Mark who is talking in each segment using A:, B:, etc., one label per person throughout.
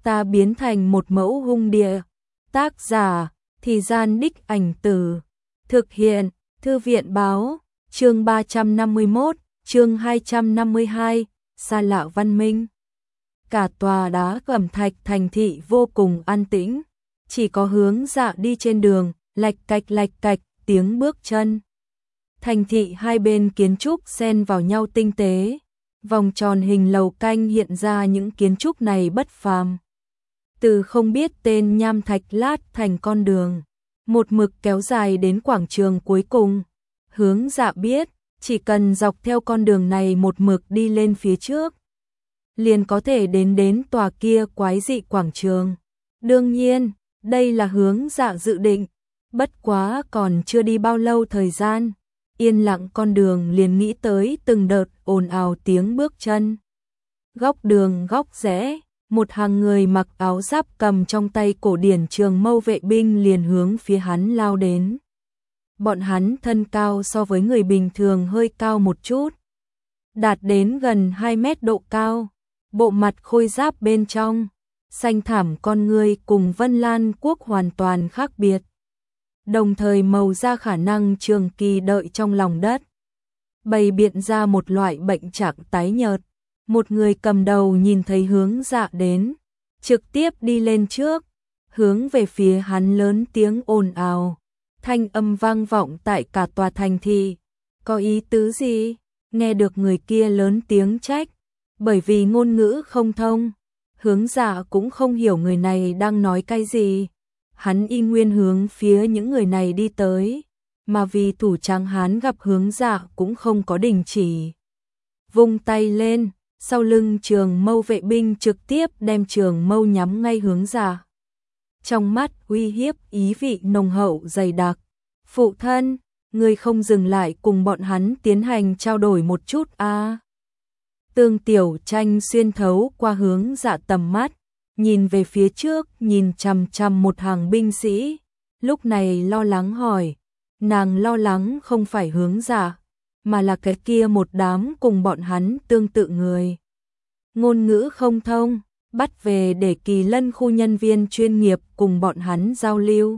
A: ta biến thành một mẫu hung địa. Tác giả, Thì Gian Đích Ảnh Tử. Thực hiện, Thư viện báo, chương 351, chương 252, xa lạ văn minh. Cả tòa đá cẩm thạch thành thị vô cùng an tĩnh, chỉ có Hướng Dạ đi trên đường, lạch cạch, tiếng bước chân. Thành thị hai bên kiến trúc xen vào nhau tinh tế, vòng tròn hình lầu canh hiện ra những kiến trúc này bất phàm. Từ không biết tên nham thạch lát thành con đường, một mực kéo dài đến quảng trường cuối cùng. Hướng Dạ biết, chỉ cần dọc theo con đường này một mực đi lên phía trước, liền có thể đến tòa kia quái dị quảng trường. Đương nhiên, đây là Hướng Dạ dự định, bất quá còn chưa đi bao lâu thời gian, yên lặng con đường liền nghĩ tới từng đợt ồn ào tiếng bước chân. Góc đường góc rẽ, một hàng người mặc áo giáp cầm trong tay cổ điển trường mâu vệ binh liền hướng phía hắn lao đến. Bọn hắn thân cao so với người bình thường hơi cao một chút, đạt đến gần 2 mét độ cao, bộ mặt khôi giáp bên trong, xanh thẳm con người cùng Vân Lan quốc hoàn toàn khác biệt. Đồng thời màu da khả năng trường kỳ đợi trong lòng đất, bày biện ra một loại bệnh trạng tái nhợt. Một người cầm đầu nhìn thấy Hướng Dạ đến, trực tiếp đi lên trước, hướng về phía hắn lớn tiếng ồn ào, thanh âm vang vọng tại cả tòa thành thị. Có ý tứ gì? Nghe được người kia lớn tiếng trách, bởi vì ngôn ngữ không thông, Hướng Dạ cũng không hiểu người này đang nói cái gì. Hắn y nguyên hướng phía những người này đi tới, mà vì thủ tráng hán gặp Hướng Dạ cũng không có đình chỉ. Vung tay lên, sau lưng trường mâu vệ binh trực tiếp đem trường mâu nhắm ngay Hướng Dạ. Trong mắt uy hiếp ý vị nồng hậu dày đặc. Phụ thân, người không dừng lại cùng bọn hắn tiến hành trao đổi một chút à? Tương Tiểu Tranh xuyên thấu qua Hướng Dạ tầm mắt, nhìn về phía trước, nhìn chằm chằm một hàng binh sĩ, lúc này lo lắng hỏi. Nàng lo lắng không phải Hướng Dạ, mà là cái kia một đám cùng bọn hắn tương tự người. Ngôn ngữ không thông, bắt về để Kỳ Lân khu nhân viên chuyên nghiệp cùng bọn hắn giao lưu.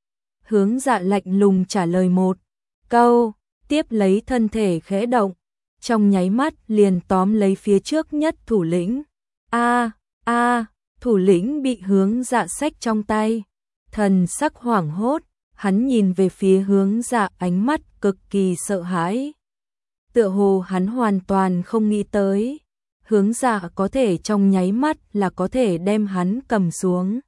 A: Hướng Dạ lạnh lùng trả lời một câu, tiếp lấy thân thể khẽ động, trong nháy mắt liền tóm lấy phía trước nhất thủ lĩnh. Thủ lĩnh bị Hướng Dạ xách trong tay, thần sắc hoảng hốt, hắn nhìn về phía Hướng Dạ ánh mắt cực kỳ sợ hãi. Tựa hồ hắn hoàn toàn không nghĩ tới, Hướng Dạ có thể trong nháy mắt là có thể đem hắn cầm xuống.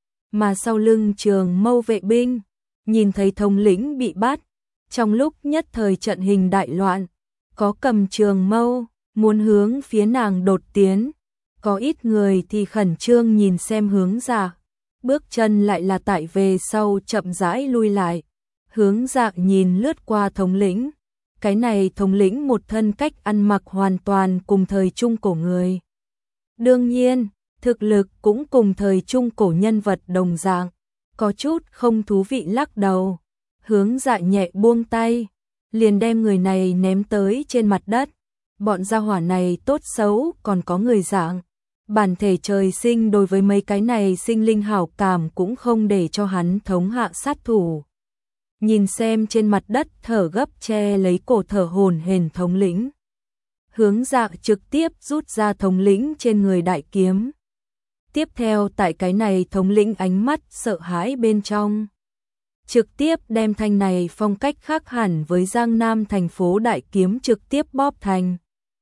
A: Mà sau lưng trường mâu vệ binh, nhìn thấy thống lĩnh bị bắt, trong lúc nhất thời trận hình đại loạn, có cầm trường mâu, muốn hướng phía nàng đột tiến, có ít người thì khẩn trương nhìn xem Hướng Dạ, bước chân lại là tại về sau chậm rãi lui lại. Hướng Dạ nhìn lướt qua thống lĩnh, cái này thống lĩnh một thân cách ăn mặc hoàn toàn cùng thời trung cổ người. Đương nhiên, thực lực cũng cùng thời trung cổ nhân vật đồng dạng, có chút không thú vị lắc đầu. Hướng Dạ nhẹ buông tay, liền đem người này ném tới trên mặt đất. Bọn gia hỏa này tốt xấu còn có người dạng, bản thể trời sinh đối với mấy cái này sinh linh hảo cảm cũng không để cho hắn thống hạ sát thủ. Nhìn xem trên mặt đất thở gấp che lấy cổ thở hổn hển thống lĩnh, Hướng Dạ trực tiếp rút ra thống lĩnh trên người đại kiếm. Tiếp theo tại cái này thống lĩnh ánh mắt sợ hãi bên trong, trực tiếp đem thanh này phong cách khác hẳn với Giang Nam thành phố đại kiếm trực tiếp bóp thành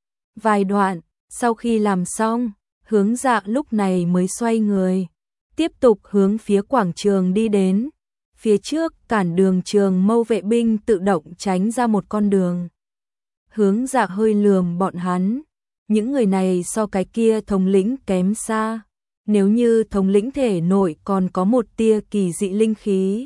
A: vài đoạn. Sau khi làm xong, Hướng Dạ lúc này mới xoay người, tiếp tục hướng phía quảng trường đi đến. Phía trước cản đường trường mâu vệ binh tự động tránh ra một con đường. Hướng Dạ hơi lườm bọn hắn, những người này so cái kia thống lĩnh kém xa. Nếu như thống lĩnh thể nội còn có một tia kỳ dị linh khí,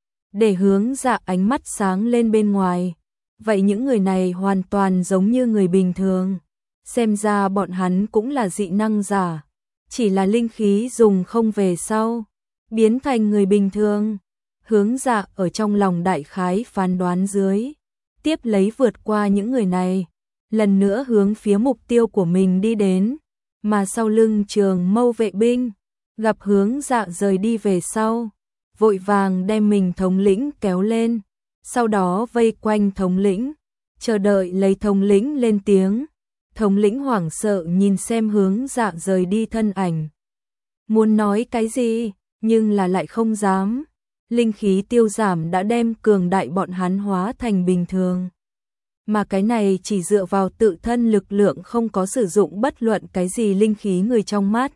A: để Hướng Dạ ánh mắt sáng lên bên ngoài, vậy những người này hoàn toàn giống như người bình thường. Xem ra bọn hắn cũng là dị năng giả, chỉ là linh khí dùng không về sau, biến thành người bình thường. Hướng Dạ ở trong lòng đại khái phán đoán dưới, tiếp lấy vượt qua những người này, lần nữa hướng phía mục tiêu của mình đi đến, mà sau lưng trường mâu vệ binh, gặp Hướng Dạ rời đi về sau, vội vàng đem mình thống lĩnh kéo lên, sau đó vây quanh thống lĩnh, chờ đợi lấy thống lĩnh lên tiếng. Thống lĩnh hoảng sợ nhìn xem Hướng Dạ rời đi thân ảnh. Muốn nói cái gì, nhưng là lại không dám. Linh khí tiêu giảm đã đem cường đại bọn hắn hóa thành bình thường. Mà cái này chỉ dựa vào tự thân lực lượng, không có sử dụng bất luận cái gì linh khí người trong mắt.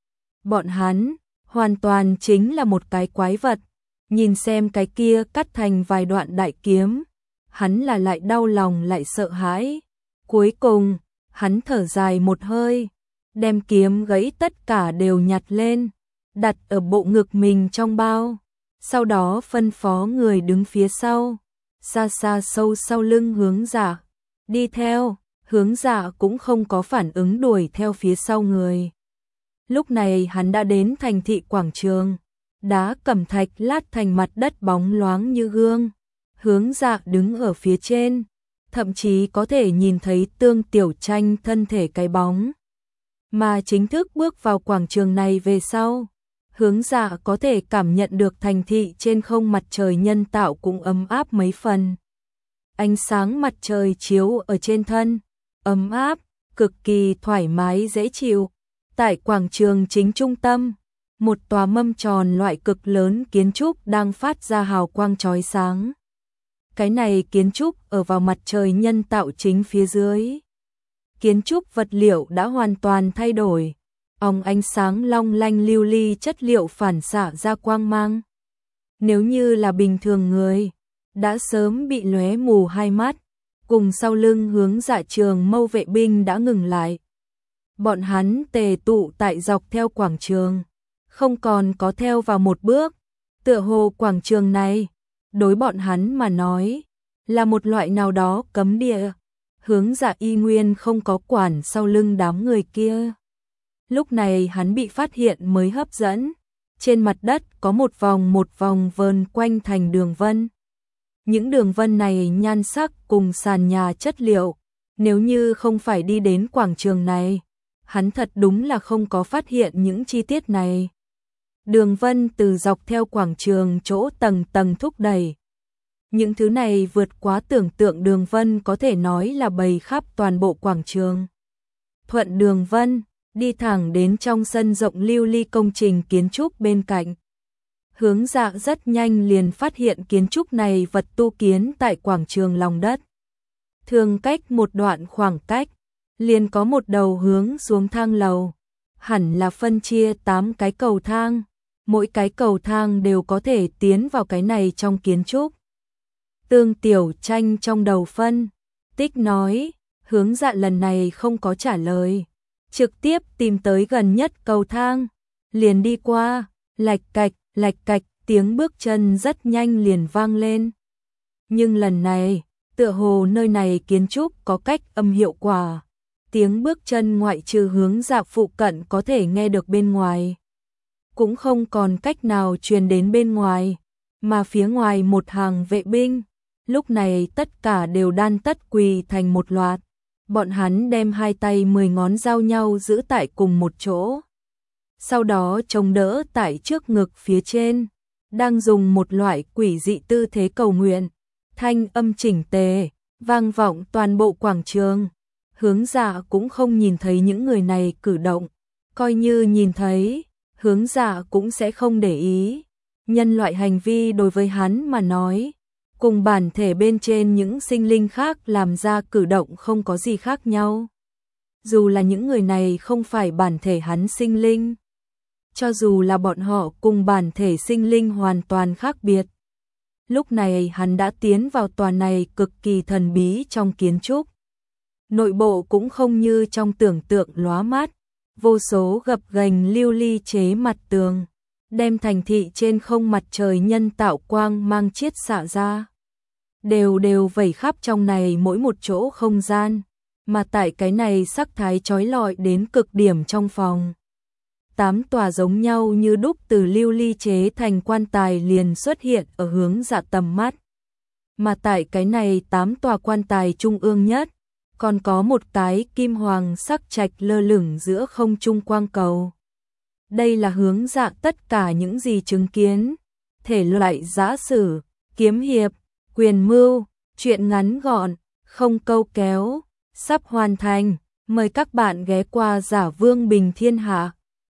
A: Bọn hắn hoàn toàn chính là một cái quái vật. Nhìn xem cái kia cắt thành vài đoạn đại kiếm, hắn là lại đau lòng lại sợ hãi. Cuối cùng, hắn thở dài một hơi, đem kiếm gãy tất cả đều nhặt lên, đặt ở bộ ngực mình trong bao. Sau đó phân phó người đứng phía sau, xa xa sâu sau lưng Hướng Dạ. Đi theo, Hướng Dạ cũng không có phản ứng đuổi theo phía sau người. Lúc này hắn đã đến thành thị quảng trường, đá cẩm thạch lát thành mặt đất bóng loáng như gương. Hướng Dạ đứng ở phía trên, thậm chí có thể nhìn thấy Tương Tiểu Tranh thân thể cái bóng. Mà chính thức bước vào quảng trường này về sau, Hướng Dạ có thể cảm nhận được thành thị trên không mặt trời nhân tạo cũng ấm áp mấy phần. Ánh sáng mặt trời chiếu ở trên thân, ấm áp, cực kỳ thoải mái dễ chịu. Tại quảng trường chính trung tâm, một tòa mâm tròn loại cực lớn kiến trúc đang phát ra hào quang chói sáng. Cái này kiến trúc ở vào mặt trời nhân tạo chính phía dưới. Kiến trúc vật liệu đã hoàn toàn thay đổi, ánh sáng long lanh lưu ly chất liệu phản xạ ra quang mang. Nếu như là bình thường người, đã sớm bị lóe mù hai mắt. Cùng sau lưng Hướng Dạ trường mâu vệ binh đã ngừng lại. Bọn hắn tề tụ tại dọc theo quảng trường, không còn có theo vào một bước. Tựa hồ quảng trường này, đối bọn hắn mà nói, là một loại nào đó cấm địa. Hướng Dạ y nguyên không có quản sau lưng đám người kia. Lúc này hắn bị phát hiện mới hấp dẫn. Trên mặt đất có một vòng vờn quanh thành đường vân. Những đường vân này nhan sắc cùng sàn nhà chất liệu, nếu như không phải đi đến quảng trường này, hắn thật đúng là không có phát hiện những chi tiết này. Đường vân từ dọc theo quảng trường chỗ tầng tầng thúc đẩy. Những thứ này vượt quá tưởng tượng, đường vân có thể nói là bày khắp toàn bộ quảng trường. Thuận đường vân, đi thẳng đến trong sân rộng lưu ly công trình kiến trúc bên cạnh. Hướng Dạ rất nhanh liền phát hiện kiến trúc này vật tu kiến tại quảng trường lòng đất. Thường cách một đoạn khoảng cách, liền có một đầu hướng xuống thang lầu. Hẳn là phân chia 8 cái cầu thang, mỗi cái cầu thang đều có thể tiến vào cái này trong kiến trúc. Tương Tiểu Tranh trong đầu phân tích nói, Hướng Dạ lần này không có trả lời, trực tiếp tìm tới gần nhất cầu thang, liền đi qua, lạch cạch, tiếng bước chân rất nhanh liền vang lên. Nhưng lần này, tựa hồ nơi này kiến trúc có cách âm hiệu quả. Tiếng bước chân ngoại trừ Hướng Dạ phụ cận có thể nghe được bên ngoài, cũng không còn cách nào truyền đến bên ngoài, mà phía ngoài một hàng vệ binh, lúc này tất cả đều đan tất quỳ thành một loạt. Bọn hắn đem hai tay 10 ngón giao nhau giữ tại cùng một chỗ. Sau đó chống đỡ tại trước ngực phía trên, đang dùng một loại quỷ dị tư thế cầu nguyện. Thanh âm chỉnh tề, vang vọng toàn bộ quảng trường. Hướng Dạ cũng không nhìn thấy những người này cử động, coi như nhìn thấy, Hướng Dạ cũng sẽ không để ý. Nhân loại hành vi đối với hắn mà nói, cùng bản thể bên trên những sinh linh khác làm ra cử động không có gì khác nhau. Dù là những người này không phải bản thể hắn sinh linh, cho dù là bọn họ cùng bản thể sinh linh hoàn toàn khác biệt. Lúc này hắn đã tiến vào tòa này cực kỳ thần bí trong kiến trúc. Nội bộ cũng không như trong tưởng tượng lóa mắt, vô số gập ghềnh lưu ly chế mặt tường, đem thành thị trên không mặt trời nhân tạo quang mang chiết xạ ra. Đều vẩy khắp trong này mỗi một chỗ không gian, mà tại cái này sắc thái chói lọi đến cực điểm trong phòng. 8 tòa giống nhau như đúc từ lưu ly chế thành quan tài liền xuất hiện ở Hướng Dạ tầm mắt. Mà tại cái này 8 tòa quan tài trung ương nhất, còn có một cái kim hoàng sắc trạch lơ lửng giữa không trung quang cầu. Đây là hướng dạng tất cả những gì chứng kiến. Thể loại giã sử, kiếm hiệp, quyền mưu, truyện ngắn gọn, không câu kéo, sắp hoàn thành. Mời các bạn ghé qua Giả Vương Bình Thiên Hạ.